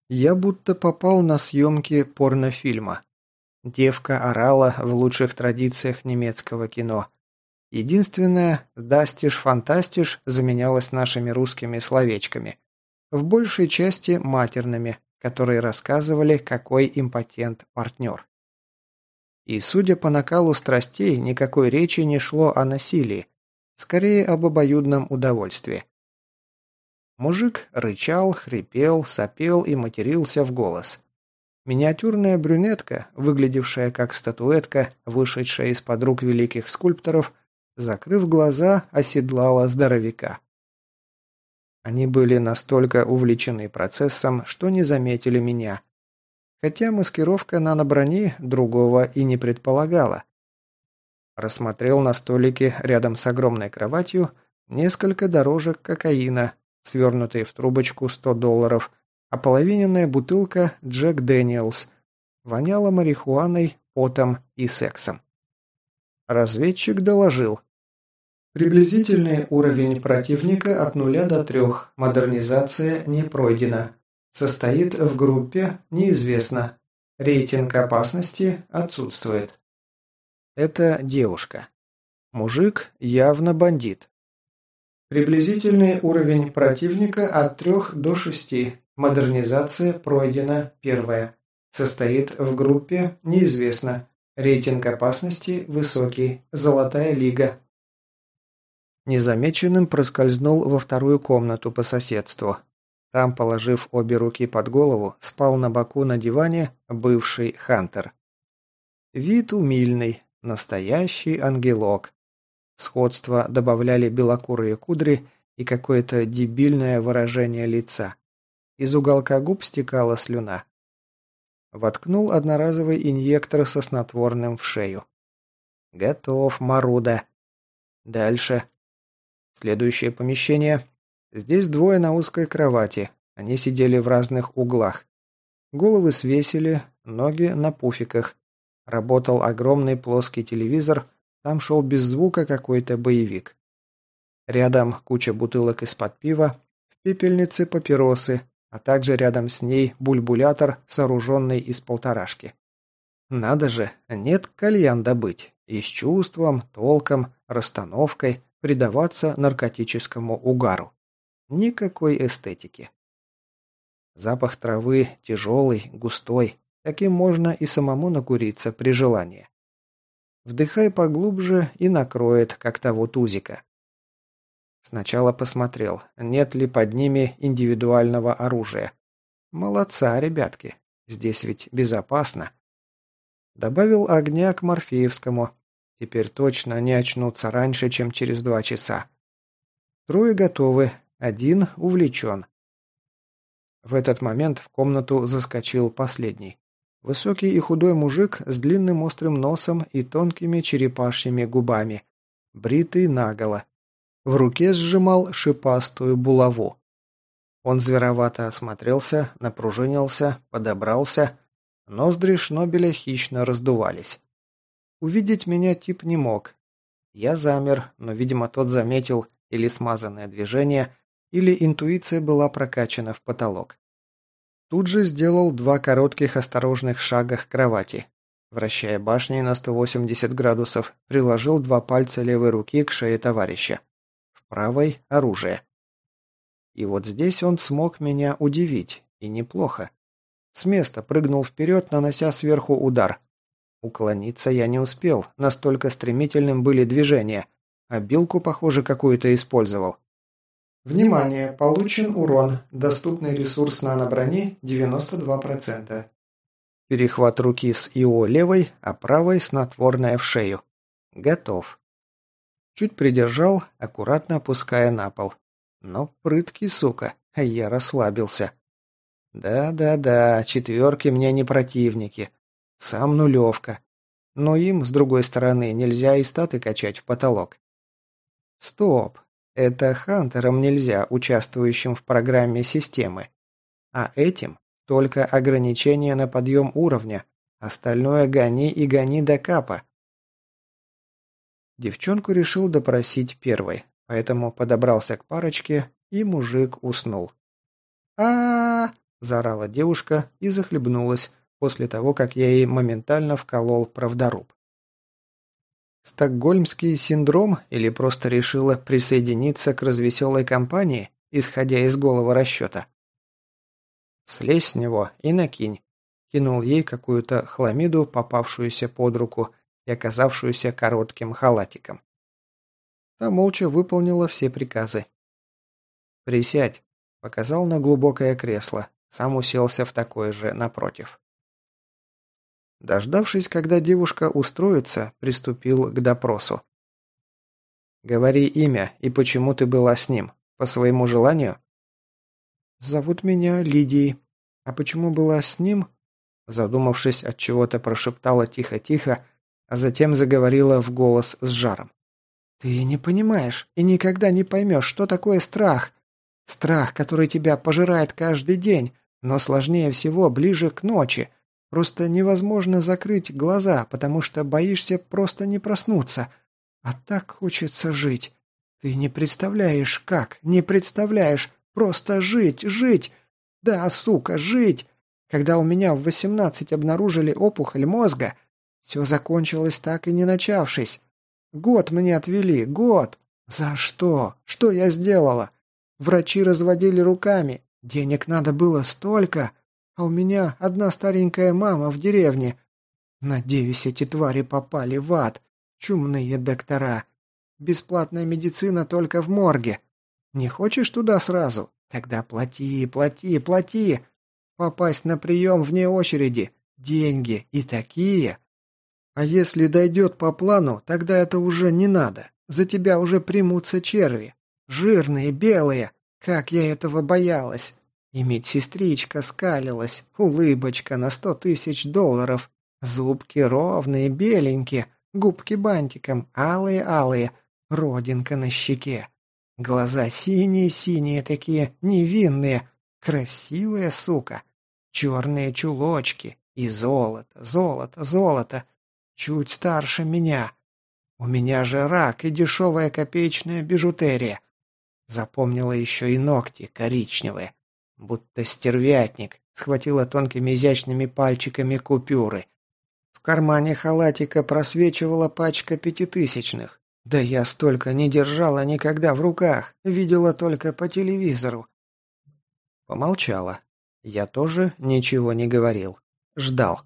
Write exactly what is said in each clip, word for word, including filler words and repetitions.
Я будто попал на съемки порнофильма. Девка орала в лучших традициях немецкого кино. Единственное, «дастиш-фантастиш» заменялось нашими русскими словечками. В большей части матерными, которые рассказывали, какой импотент партнер. И, судя по накалу страстей, никакой речи не шло о насилии, скорее об обоюдном удовольствии. Мужик рычал, хрипел, сопел и матерился в голос. Миниатюрная брюнетка, выглядевшая как статуэтка, вышедшая из-под рук великих скульпторов, закрыв глаза, оседлала здоровяка. Они были настолько увлечены процессом, что не заметили меня. Хотя маскировка наноброни другого и не предполагала. Рассмотрел на столике рядом с огромной кроватью несколько дорожек кокаина, свернутые в трубочку сто долларов, ополовиненная бутылка Джек Дэниелс. Воняла марихуаной, потом и сексом. Разведчик доложил. Приблизительный уровень противника от нуля до трех. Модернизация не пройдена. Состоит в группе «Неизвестно». Рейтинг опасности отсутствует. Это девушка. Мужик явно бандит. Приблизительный уровень противника от трех до шести. Модернизация пройдена первая. Состоит в группе «Неизвестно». Рейтинг опасности высокий. Золотая лига. Незамеченным проскользнул во вторую комнату по соседству. Там, положив обе руки под голову, спал на боку на диване бывший Хантер. Вид умильный, настоящий ангелок. Сходство добавляли белокурые кудри и какое-то дебильное выражение лица. Из уголка губ стекала слюна. Воткнул одноразовый инъектор со снотворным в шею. Готов, Маруда. Дальше. Следующее помещение. Здесь двое на узкой кровати. Они сидели в разных углах. Головы свесили, ноги на пуфиках. Работал огромный плоский телевизор. Там шел без звука какой-то боевик. Рядом куча бутылок из-под пива, в пепельнице папиросы, а также рядом с ней бульбулятор, сооруженный из полторашки. Надо же, нет кальян добыть. И с чувством, толком, расстановкой предаваться наркотическому угару. Никакой эстетики. Запах травы тяжелый, густой. Таким можно и самому накуриться при желании. Вдыхай поглубже и накроет, как того тузика. Сначала посмотрел, нет ли под ними индивидуального оружия. Молодца, ребятки. Здесь ведь безопасно. Добавил огня к Морфеевскому. Теперь точно не очнутся раньше, чем через два часа. Трое готовы, один увлечен. В этот момент в комнату заскочил последний. Высокий и худой мужик с длинным острым носом и тонкими черепашьими губами. Бритый наголо. В руке сжимал шипастую булаву. Он зверовато осмотрелся, напружинился, подобрался. Ноздри Шнобеля хищно раздувались. Увидеть меня тип не мог. Я замер, но, видимо, тот заметил или смазанное движение, или интуиция была прокачана в потолок. Тут же сделал два коротких осторожных шага к кровати. Вращая башней на сто восемьдесят градусов, приложил два пальца левой руки к шее товарища. В правой – оружие. И вот здесь он смог меня удивить, и неплохо. С места прыгнул вперед, нанося сверху удар. Уклониться я не успел, настолько стремительным были движения, а билку, похоже, какую-то использовал. Внимание! Получен урон. Доступный ресурс наноброни девяносто два процента. Перехват руки с ИО левой, а правой снотворная в шею. Готов. Чуть придержал, аккуратно опуская на пол. Но прыткий, сука, а я расслабился. Да-да-да, четверки мне не противники. Сам нулевка. Но им, с другой стороны, нельзя и статы качать в потолок. Стоп. Это хантерам нельзя, участвующим в программе системы. А этим только ограничение на подъем уровня. Остальное гони и гони до капа. Девчонку решил допросить первой, поэтому подобрался к парочке, и мужик уснул. а, -а, -а заорала девушка и захлебнулась после того, как я ей моментально вколол правдоруб. Стокгольмский синдром или просто решила присоединиться к развеселой компании, исходя из голого расчета? «Слезь с него и накинь», – кинул ей какую-то хламиду, попавшуюся под руку и оказавшуюся коротким халатиком. Та молча выполнила все приказы. «Присядь», – показал на глубокое кресло, сам уселся в такое же напротив. Дождавшись, когда девушка устроится, приступил к допросу. «Говори имя и почему ты была с ним. По своему желанию?» «Зовут меня Лидией. А почему была с ним?» Задумавшись, от чего-то прошептала тихо-тихо, а затем заговорила в голос с жаром. «Ты не понимаешь и никогда не поймешь, что такое страх. Страх, который тебя пожирает каждый день, но сложнее всего ближе к ночи. Просто невозможно закрыть глаза, потому что боишься просто не проснуться. А так хочется жить. Ты не представляешь, как, не представляешь. Просто жить, жить. Да, сука, жить. Когда у меня в восемнадцать обнаружили опухоль мозга, все закончилось так и не начавшись. Год мне отвели, год. За что? Что я сделала? Врачи разводили руками. Денег надо было столько. А у меня одна старенькая мама в деревне. Надеюсь, эти твари попали в ад. Чумные доктора. Бесплатная медицина только в морге. Не хочешь туда сразу? Тогда плати, плати, плати. Попасть на прием вне очереди. Деньги. И такие. А если дойдет по плану, тогда это уже не надо. За тебя уже примутся черви. Жирные, белые. Как я этого боялась. И медсестричка скалилась. Улыбочка на сто тысяч долларов. Зубки ровные, беленькие. Губки бантиком, алые-алые. Родинка на щеке. Глаза синие-синие такие, невинные. Красивая сука. Черные чулочки. И золото, золото, золото. Чуть старше меня. У меня же рак и дешевая копеечная бижутерия. Запомнила еще и ногти коричневые. Будто стервятник. Схватила тонкими изящными пальчиками купюры. В кармане халатика просвечивала пачка пятитысячных. Да я столько не держала никогда в руках. Видела только по телевизору. Помолчала. Я тоже ничего не говорил. Ждал.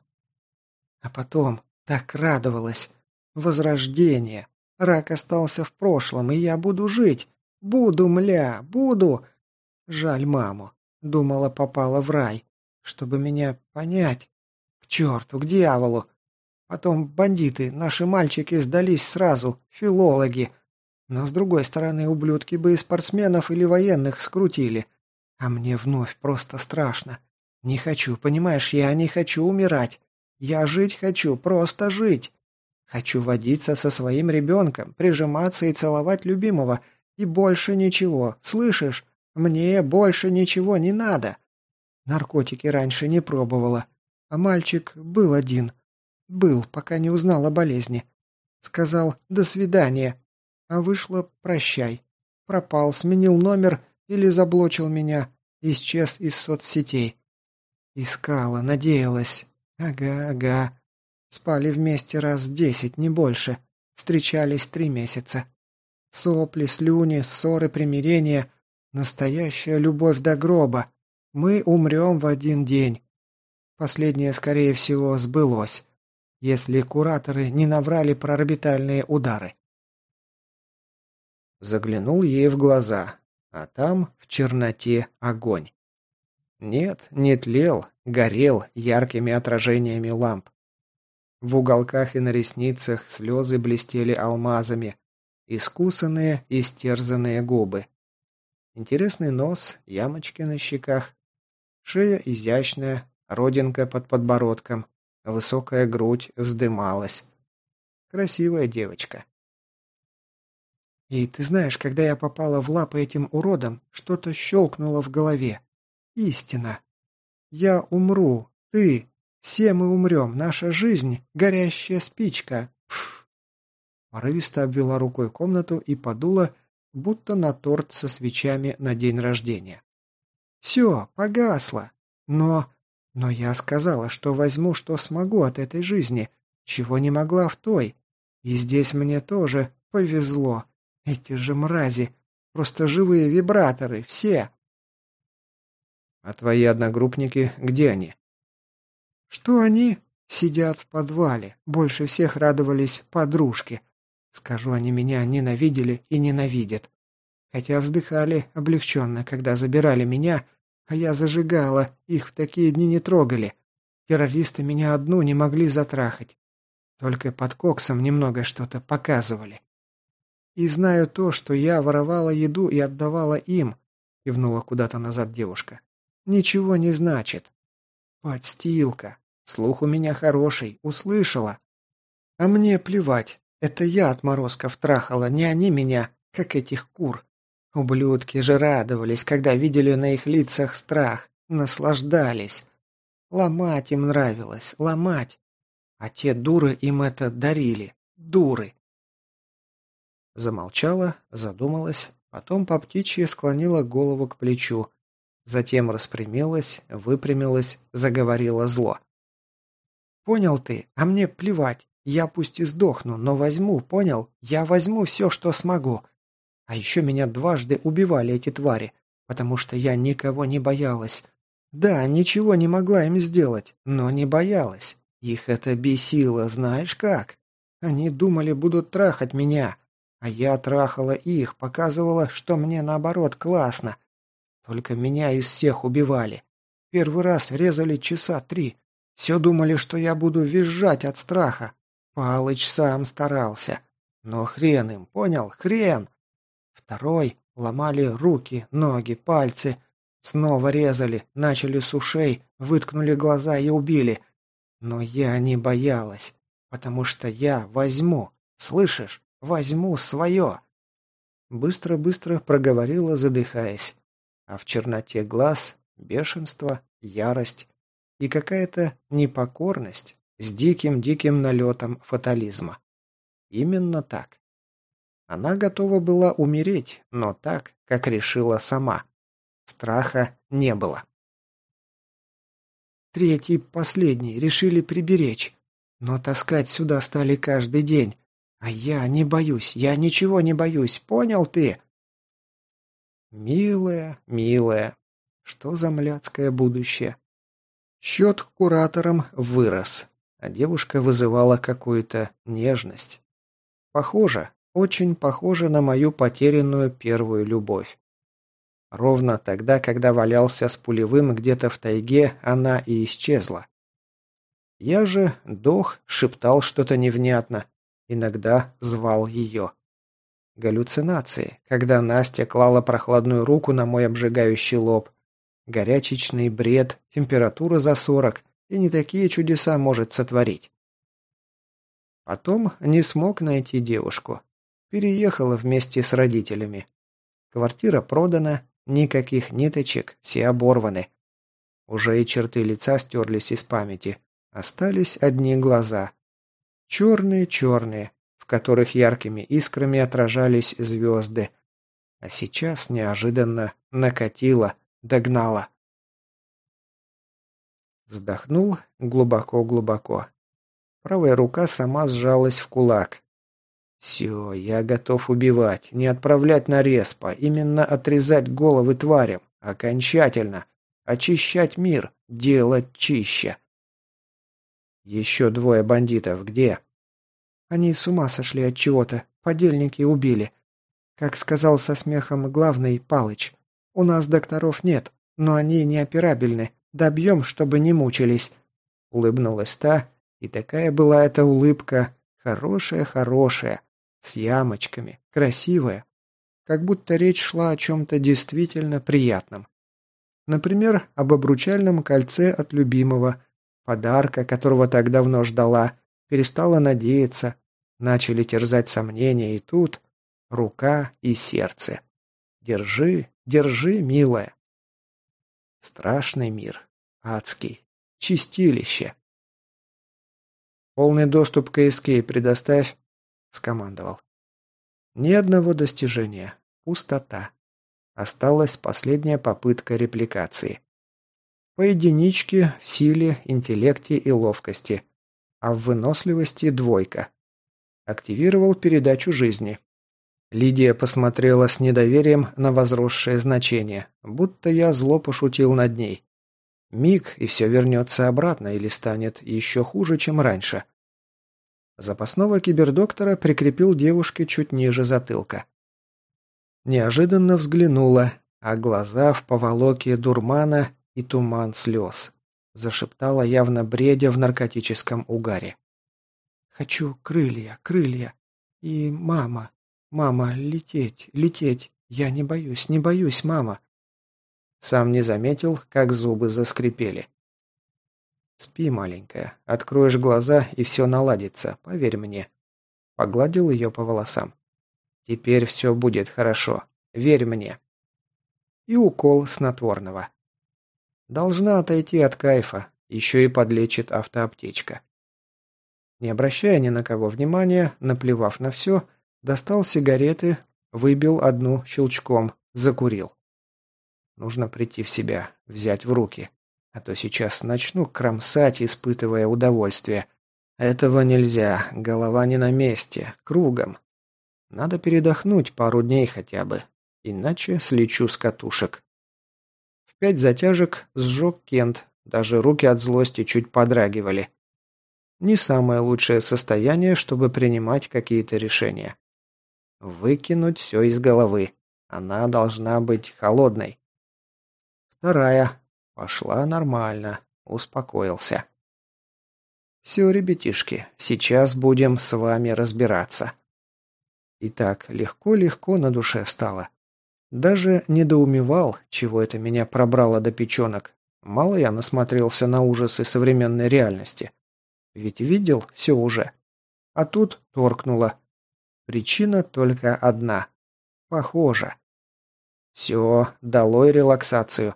А потом так радовалась. Возрождение. Рак остался в прошлом, и я буду жить. Буду, мля, буду. Жаль маму. Думала, попала в рай. Чтобы меня понять. К черту, к дьяволу. Потом бандиты, наши мальчики сдались сразу, филологи. Но с другой стороны, ублюдки бы и спортсменов или военных скрутили. А мне вновь просто страшно. Не хочу, понимаешь, я не хочу умирать. Я жить хочу, просто жить. Хочу водиться со своим ребенком, прижиматься и целовать любимого. И больше ничего, слышишь? Мне больше ничего не надо. Наркотики раньше не пробовала. А мальчик был один. Был, пока не узнал о болезни. Сказал «до свидания». А вышло «прощай». Пропал, сменил номер или заблочил меня. Исчез из соцсетей. Искала, надеялась. Ага, ага. Спали вместе раз десять, не больше. Встречались три месяца. Сопли, слюни, ссоры, примирения. Настоящая любовь до гроба. Мы умрем в один день. Последнее, скорее всего, сбылось. Если кураторы не наврали про орбитальные удары. Заглянул ей в глаза, а там в черноте огонь. Нет, не тлел, горел яркими отражениями ламп. В уголках и на ресницах слезы блестели алмазами, искусанные и стерзанные губы. Интересный нос, ямочки на щеках, шея изящная, родинка под подбородком, высокая грудь вздымалась. Красивая девочка. И ты знаешь, когда я попала в лапы этим уродам, что-то щелкнуло в голове. Истина. Я умру, ты, все мы умрем, наша жизнь — горящая спичка. Пф. Порывисто обвела рукой комнату и подула, будто на торт со свечами на день рождения. Все, погасло. Но... Но я сказала, что возьму, что смогу от этой жизни, чего не могла в той. И здесь мне тоже повезло. Эти же мрази. Просто живые вибраторы, все. А твои одногруппники, где они? Что они? Сидят в подвале. Больше всех радовались подружки. Скажу, они меня ненавидели и ненавидят. Хотя вздыхали облегченно, когда забирали меня, а я зажигала, их в такие дни не трогали. Террористы меня одну не могли затрахать. Только под коксом немного что-то показывали. И знаю то, что я воровала еду и отдавала им, кивнула куда-то назад девушка. Ничего не значит. Подстилка. Слух у меня хороший, услышала. А мне плевать. Это я отморозков трахала, не они меня, как этих кур. Ублюдки же радовались, когда видели на их лицах страх, наслаждались. Ломать им нравилось, ломать. А те дуры им это дарили. Дуры. Замолчала, задумалась, потом по птичьи склонила голову к плечу. Затем распрямилась, выпрямилась, заговорила зло. «Понял ты, а мне плевать. Я пусть и сдохну, но возьму, понял? Я возьму все, что смогу. А еще меня дважды убивали эти твари, потому что я никого не боялась. Да, ничего не могла им сделать, но не боялась. Их это бесило, знаешь как? Они думали, будут трахать меня, а я трахала их, показывала, что мне наоборот классно. Только меня из всех убивали. Первый раз резали часа три. Все думали, что я буду визжать от страха. Палыч сам старался. Но хрен им, понял? Хрен! Второй ломали руки, ноги, пальцы. Снова резали, начали с ушей, выткнули глаза и убили. Но я не боялась, потому что я возьму, слышишь? Возьму свое. Быстро-быстро проговорила, задыхаясь. А в черноте глаз бешенство, ярость и какая-то непокорность с диким-диким налетом фатализма. Именно так. Она готова была умереть, но так, как решила сама. Страха не было. Третий, последний, решили приберечь. Но таскать сюда стали каждый день. А я не боюсь, я ничего не боюсь, понял ты? Милая, милая, что за мляцкое будущее? Счет к кураторам вырос, а девушка вызывала какую-то нежность. Похоже, очень похоже на мою потерянную первую любовь. Ровно тогда, когда валялся с пулевым где-то в тайге, она и исчезла. Я же дох, шептал что-то невнятно, иногда звал ее. Галлюцинации, когда Настя клала прохладную руку на мой обжигающий лоб. Горячечный бред, температура за сорок, и не такие чудеса может сотворить. Потом не смог найти девушку. Переехала вместе с родителями. Квартира продана, никаких ниточек, все оборваны. Уже и черты лица стерлись из памяти. Остались одни глаза. Черные-черные, в которых яркими искрами отражались звезды. А сейчас неожиданно накатило, догнало. Вздохнул глубоко-глубоко. Правая рука сама сжалась в кулак. Все, я готов убивать, не отправлять на респа, именно отрезать головы тварям, окончательно, очищать мир, делать чище. Еще двое бандитов, где? Они с ума сошли от чего-то, подельники убили. Как сказал со смехом главный Палыч, у нас докторов нет, но они неоперабельны, добьем, чтобы не мучились. Улыбнулась та, и такая была эта улыбка, хорошая-хорошая, с ямочками, красивая, как будто речь шла о чем-то действительно приятном. Например, об обручальном кольце от любимого, подарка, которого так давно ждала, перестала надеяться, начали терзать сомнения, и тут рука и сердце. Держи, держи, милая. Страшный мир, адский, чистилище. «Полный доступ к эскей предоставь», — скомандовал. Ни одного достижения. Пустота. Осталась последняя попытка репликации. По единичке в силе, интеллекте и ловкости, а в выносливости двойка. Активировал передачу жизни. Лидия посмотрела с недоверием на возросшее значение, будто я зло пошутил над ней. Миг, и все вернется обратно или станет еще хуже, чем раньше. Запасного кибердоктора прикрепил девушке чуть ниже затылка. Неожиданно взглянула, а глаза в поволоке дурмана и туман слез. Зашептала, явно бредя в наркотическом угаре. «Хочу крылья, крылья. И мама, мама, лететь, лететь. Я не боюсь, не боюсь, мама». Сам не заметил, как зубы заскрипели. «Спи, маленькая. Откроешь глаза, и все наладится, поверь мне». Погладил ее по волосам. «Теперь все будет хорошо. Верь мне». И укол снотворного. Должна отойти от кайфа, еще и подлечит автоаптечка. Не обращая ни на кого внимания, наплевав на все, достал сигареты, выбил одну щелчком, закурил. Нужно прийти в себя, взять в руки. А то сейчас начну кромсать, испытывая удовольствие. Этого нельзя, голова не на месте, кругом. Надо передохнуть пару дней хотя бы, иначе слечу с катушек. В пять затяжек сжег Кент, даже руки от злости чуть подрагивали. Не самое лучшее состояние, чтобы принимать какие-то решения. Выкинуть все из головы. Она должна быть холодной. Вторая. Пошла нормально. Успокоился. Все, ребятишки, сейчас будем с вами разбираться. Итак, легко-легко на душе стало. Даже недоумевал, чего это меня пробрало до печенок. Мало я насмотрелся на ужасы современной реальности. Ведь видел все уже. А тут торкнуло. Причина только одна. Похоже. Все, долой релаксацию.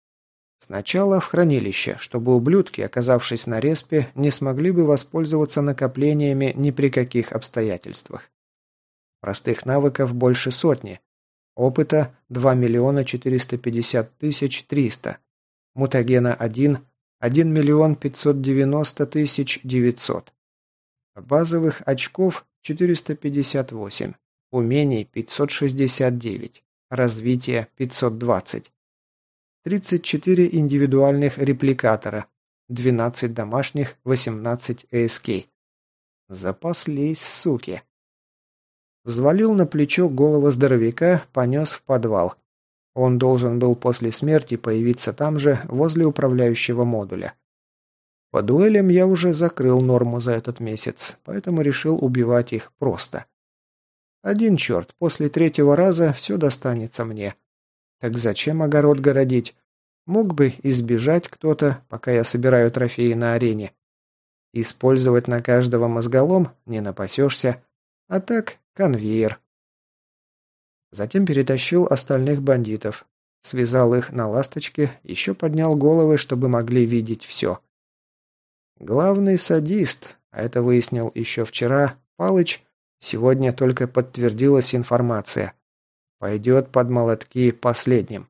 Сначала в хранилище, чтобы ублюдки, оказавшись на респе, не смогли бы воспользоваться накоплениями ни при каких обстоятельствах. Простых навыков больше сотни. Опыта два миллиона четыреста пятьдесят тысяч триста. Мутагена один – один миллион пятьсот девяносто тысяч девятьсот. Базовых очков четыреста пятьдесят восемь. Умений пятьсот шестьдесят девять. Развитие пятьсот двадцать. тридцать четыре индивидуальных репликатора, двенадцать домашних, восемнадцать эй эс кей. Запаслись, суки. Взвалил на плечо голову здоровяка, понес в подвал. Он должен был после смерти появиться там же, возле управляющего модуля. По дуэлям я уже закрыл норму за этот месяц, поэтому решил убивать их просто. Один черт, после третьего раза все достанется мне. Так зачем огород городить? Мог бы избежать кто-то, пока я собираю трофеи на арене. Использовать на каждого мозголом не напасешься, а так конвейер. Затем перетащил остальных бандитов, связал их на ласточке, еще поднял головы, чтобы могли видеть все. Главный садист, а это выяснил еще вчера, Палыч, сегодня только подтвердилась информация. Пойдет под молотки последним.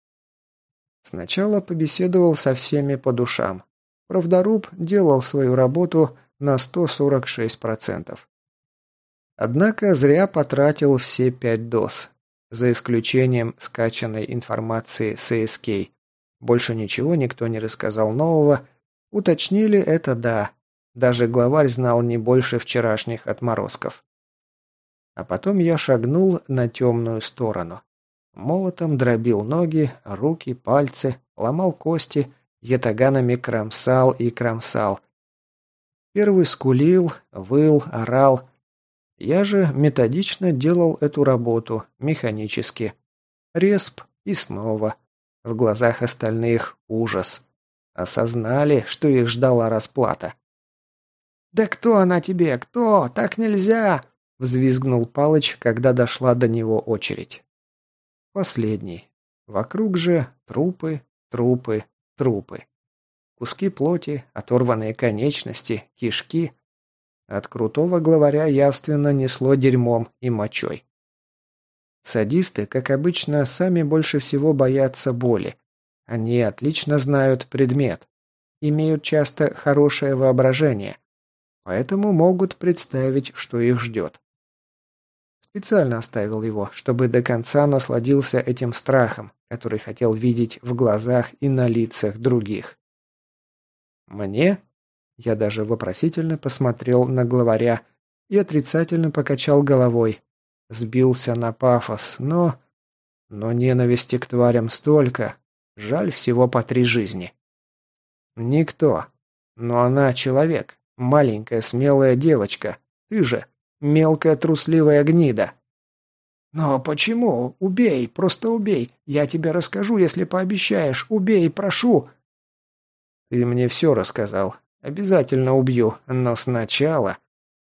Сначала побеседовал со всеми по душам. Правдоруб делал свою работу на сто сорок шесть процентов. Однако зря потратил все пять доз, за исключением скачанной информации с эй эс кей. Больше ничего никто не рассказал нового. Уточнили это да. Даже главарь знал не больше вчерашних отморозков. А потом я шагнул на темную сторону. Молотом дробил ноги, руки, пальцы, ломал кости, ятаганами кромсал и кромсал. Первый скулил, выл, орал. Я же методично делал эту работу, механически. Респ и снова. В глазах остальных ужас. Осознали, что их ждала расплата. «Да кто она тебе? Кто? Так нельзя!» — взвизгнул Палыч, когда дошла до него очередь. Последний. Вокруг же трупы, трупы, трупы. Куски плоти, оторванные конечности, кишки. От крутого главаря явственно несло дерьмом и мочой. Садисты, как обычно, сами больше всего боятся боли. Они отлично знают предмет, имеют часто хорошее воображение, поэтому могут представить, что их ждет. Специально оставил его, чтобы до конца насладился этим страхом, который хотел видеть в глазах и на лицах других. «Мне?» Я даже вопросительно посмотрел на главаря и отрицательно покачал головой. Сбился на пафос, но... Но ненависти к тварям столько. Жаль всего по три жизни. Никто. Но она человек. Маленькая смелая девочка. Ты же мелкая трусливая гнида. «Но почему? Убей, просто убей. Я тебе расскажу, если пообещаешь. Убей, прошу!» «Ты мне все рассказал. Обязательно убью, но сначала...»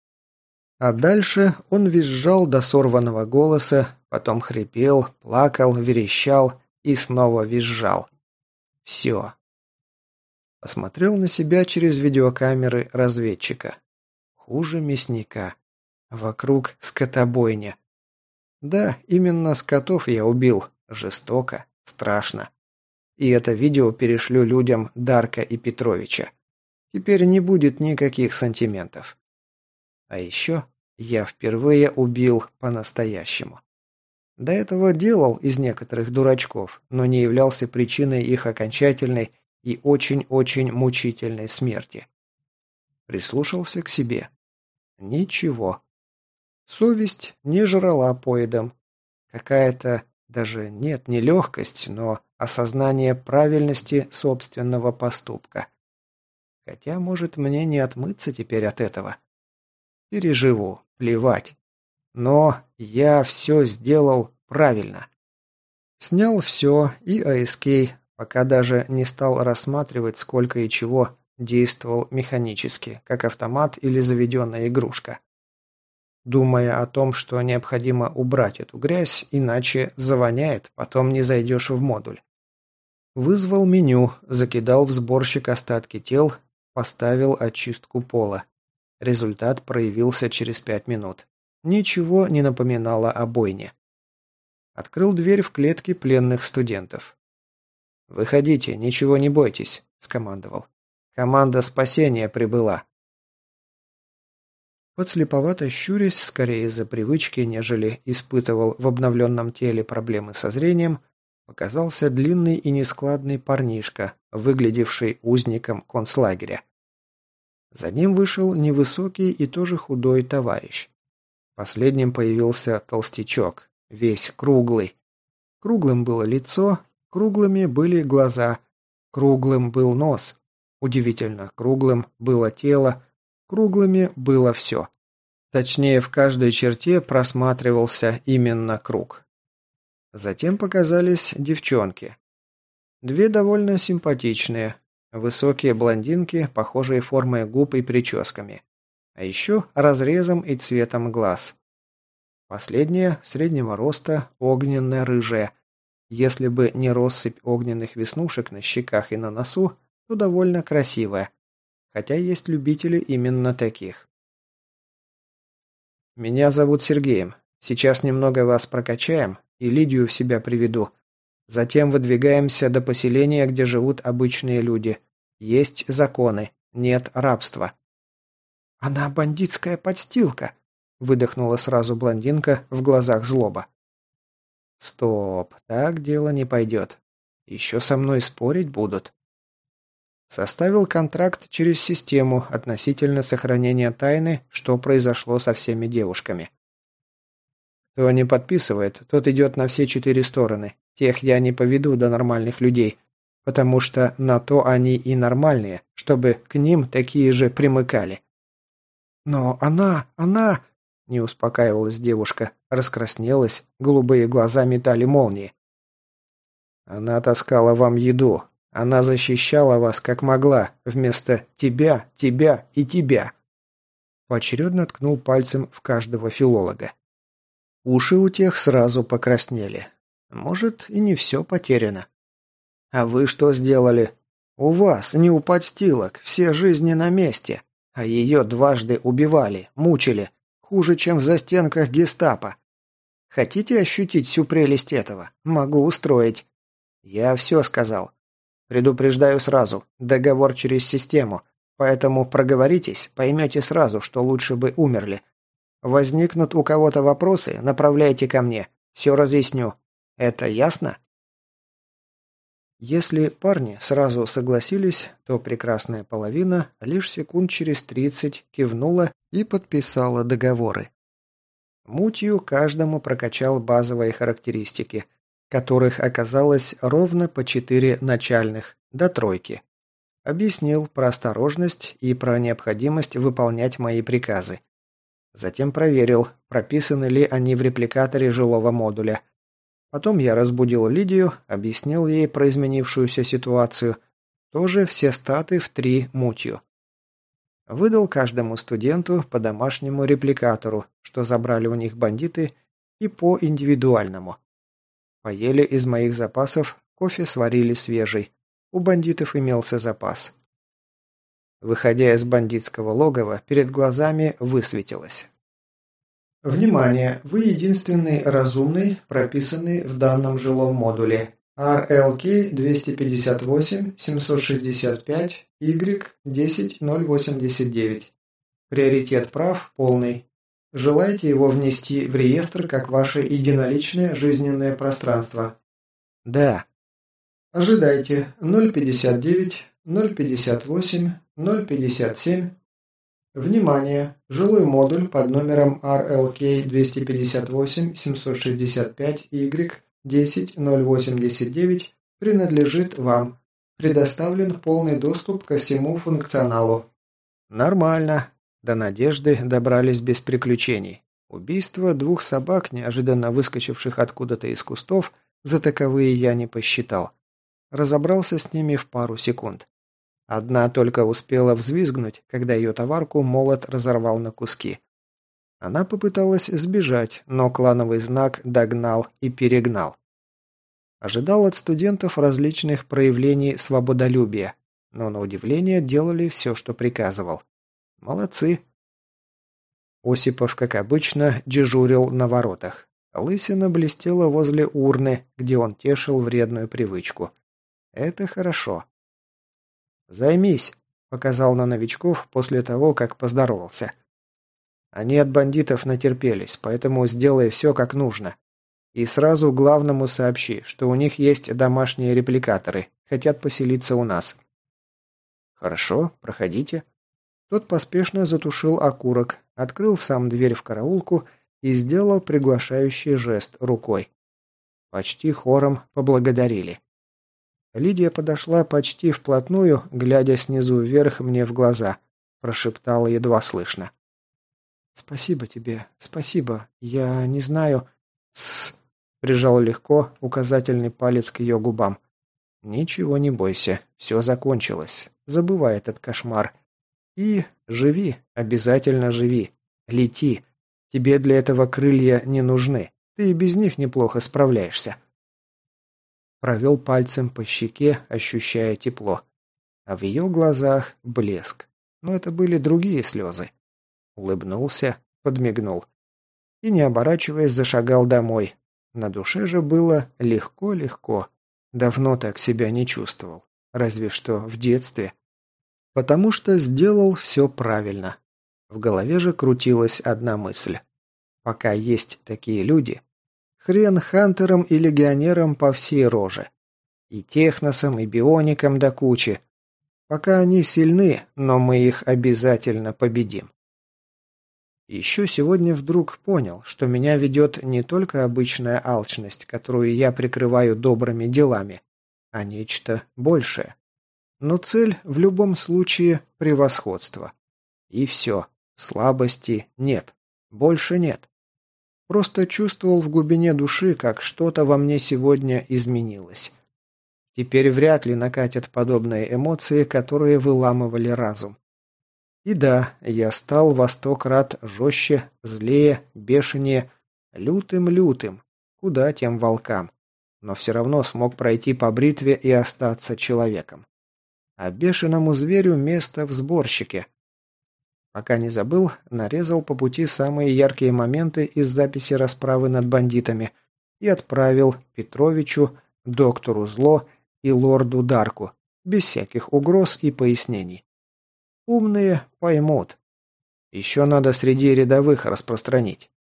А дальше он визжал до сорванного голоса, потом хрипел, плакал, верещал и снова визжал. Все. Посмотрел на себя через видеокамеры разведчика. Хуже мясника. Вокруг скотобойня. Да, именно скотов я убил. Жестоко, страшно. И это видео перешлю людям Дарка и Петровича. Теперь не будет никаких сантиментов. А еще я впервые убил по-настоящему. До этого делал из некоторых дурачков, но не являлся причиной их окончательной и очень-очень мучительной смерти. Прислушался к себе. Ничего. Совесть не жрала поедом. Какая-то, даже нет, не легкость, но осознание правильности собственного поступка. Хотя, может, мне не отмыться теперь от этого. Переживу, плевать. Но я все сделал правильно. Снял все и АСК, пока даже не стал рассматривать, сколько и чего действовал механически, как автомат или заведенная игрушка. Думая о том, что необходимо убрать эту грязь, иначе завоняет, потом не зайдешь в модуль. Вызвал меню, закидал в сборщик остатки тел, поставил очистку пола. Результат проявился через пять минут. Ничего не напоминало о бойне. Открыл дверь в клетки пленных студентов. «Выходите, ничего не бойтесь», – скомандовал. «Команда спасения прибыла». Подслеповато щурясь, скорее из-за привычки, нежели испытывал в обновленном теле проблемы со зрением, показался длинный и нескладный парнишка, выглядевший узником концлагеря. За ним вышел невысокий и тоже худой товарищ. Последним появился толстячок, весь круглый. Круглым было лицо, круглыми были глаза, круглым был нос. Удивительно, круглым было тело, круглыми было все. Точнее, в каждой черте просматривался именно круг. Затем показались девчонки. Две довольно симпатичные, высокие блондинки, похожие формой губ и прическами. А еще разрезом и цветом глаз. Последняя, среднего роста, огненно-рыжая. Если бы не россыпь огненных веснушек на щеках и на носу, то довольно красивая. Хотя есть любители именно таких. «Меня зовут Сергеем. Сейчас немного вас прокачаем и Лидию в себя приведу. Затем выдвигаемся до поселения, где живут обычные люди. Есть законы, нет рабства». «Она бандитская подстилка», – выдохнула сразу блондинка, в глазах злоба. «Стоп, так дело не пойдет. Еще со мной спорить будут». Составил контракт через систему относительно сохранения тайны, что произошло со всеми девушками. Кто не подписывает, тот идет на все четыре стороны. Тех я не поведу до нормальных людей, потому что на то они и нормальные, чтобы к ним такие же примыкали. «Но она, она...» – не успокаивалась девушка, раскраснелась, голубые глаза метали молнии. «Она таскала вам еду. Она защищала вас как могла, вместо тебя, тебя и тебя». Поочередно ткнул пальцем в каждого филолога. Уши у тех сразу покраснели. Может, и не все потеряно. «А вы что сделали? У вас, не у подстилок, все жизни на месте. А ее дважды убивали, мучили. Хуже, чем в застенках гестапо. Хотите ощутить всю прелесть этого? Могу устроить. Я все сказал. Предупреждаю сразу, договор через систему, поэтому проговоритесь, поймете сразу, что лучше бы умерли. Возникнут у кого-то вопросы, направляйте ко мне, все разъясню. Это ясно?» Если парни сразу согласились, то прекрасная половина лишь секунд через тридцать кивнула и подписала договоры. Мутью каждому прокачал базовые характеристики, которых оказалось ровно по четыре начальных, до тройки. Объяснил про осторожность и про необходимость выполнять мои приказы. Затем проверил, прописаны ли они в репликаторе жилого модуля. Потом я разбудил Лидию, объяснил ей про изменившуюся ситуацию. Тоже все статы в три мутью. Выдал каждому студенту по домашнему репликатору, что забрали у них бандиты, и по индивидуальному. Поели из моих запасов, кофе сварили свежий. У бандитов имелся запас. Выходя из бандитского логова, перед глазами высветилось. Внимание! Вы единственный разумный, прописанный в данном жилом модуле. ар эл кей двести пятьдесят восемь семьсот шестьдесят пять игрек десять ноль восемьдесят девять. Приоритет прав полный. Желаете его внести в реестр как ваше единоличное жизненное пространство? Да. Ожидайте. ноль пятьдесят девять, ноль пятьдесят восемь, ноль пятьдесят семь. Внимание! Жилой модуль под номером ар эл кей двести пятьдесят восемь семьсот шестьдесят пять игрек десять ноль восемьдесят девять принадлежит вам. Предоставлен полный доступ ко всему функционалу. Нормально. До Надежды добрались без приключений. Убийство двух собак, неожиданно выскочивших откуда-то из кустов, за таковые я не посчитал. Разобрался с ними в пару секунд. Одна только успела взвизгнуть, когда ее товарку молот разорвал на куски. Она попыталась сбежать, но клановый знак догнал и перегнал. Ожидал от студентов различных проявлений свободолюбия, но на удивление делали все, что приказывал. Молодцы. Осипов, как обычно, дежурил на воротах. Лысина блестела возле урны, где он тешил вредную привычку. Это хорошо. «Займись», — показал на новичков после того, как поздоровался. «Они от бандитов натерпелись, поэтому сделай все как нужно. И сразу главному сообщи, что у них есть домашние репликаторы, хотят поселиться у нас». «Хорошо, проходите». Тот поспешно затушил окурок, открыл сам дверь в караулку и сделал приглашающий жест рукой. Почти хором поблагодарили. Лидия подошла почти вплотную, глядя снизу вверх мне в глаза. Прошептала едва слышно. «Спасибо тебе, спасибо. Я не знаю...» «Тссс!» — прижал легко указательный палец к ее губам. «Ничего не бойся, все закончилось. Забывай этот кошмар. И живи, обязательно живи. Лети. Тебе для этого крылья не нужны. Ты и без них неплохо справляешься». Провел пальцем по щеке, ощущая тепло. А в ее глазах блеск. Но это были другие слезы. Улыбнулся, подмигнул. И, не оборачиваясь, зашагал домой. На душе же было легко-легко. Давно так себя не чувствовал. Разве что в детстве. Потому что сделал все правильно. В голове же крутилась одна мысль. Пока есть такие люди... Хрен хантерам и легионерам по всей роже. И техносам, и бионикам до кучи. Пока они сильны, но мы их обязательно победим. Еще сегодня вдруг понял, что меня ведет не только обычная алчность, которую я прикрываю добрыми делами, а нечто большее. Но цель в любом случае превосходство. И все. Слабости нет. Больше нет. Просто чувствовал в глубине души, как что-то во мне сегодня изменилось. Теперь вряд ли накатят подобные эмоции, которые выламывали разум. И да, я стал во сто крат жестче, злее, бешенее, лютым-лютым, куда тем волкам, но все равно смог пройти по бритве и остаться человеком. А бешеному зверю место в сборщике. Пока не забыл, нарезал по пути самые яркие моменты из записи расправы над бандитами и отправил Петровичу, доктору Зло и лорду Дарку, без всяких угроз и пояснений. Умные поймут. Еще надо среди рядовых распространить.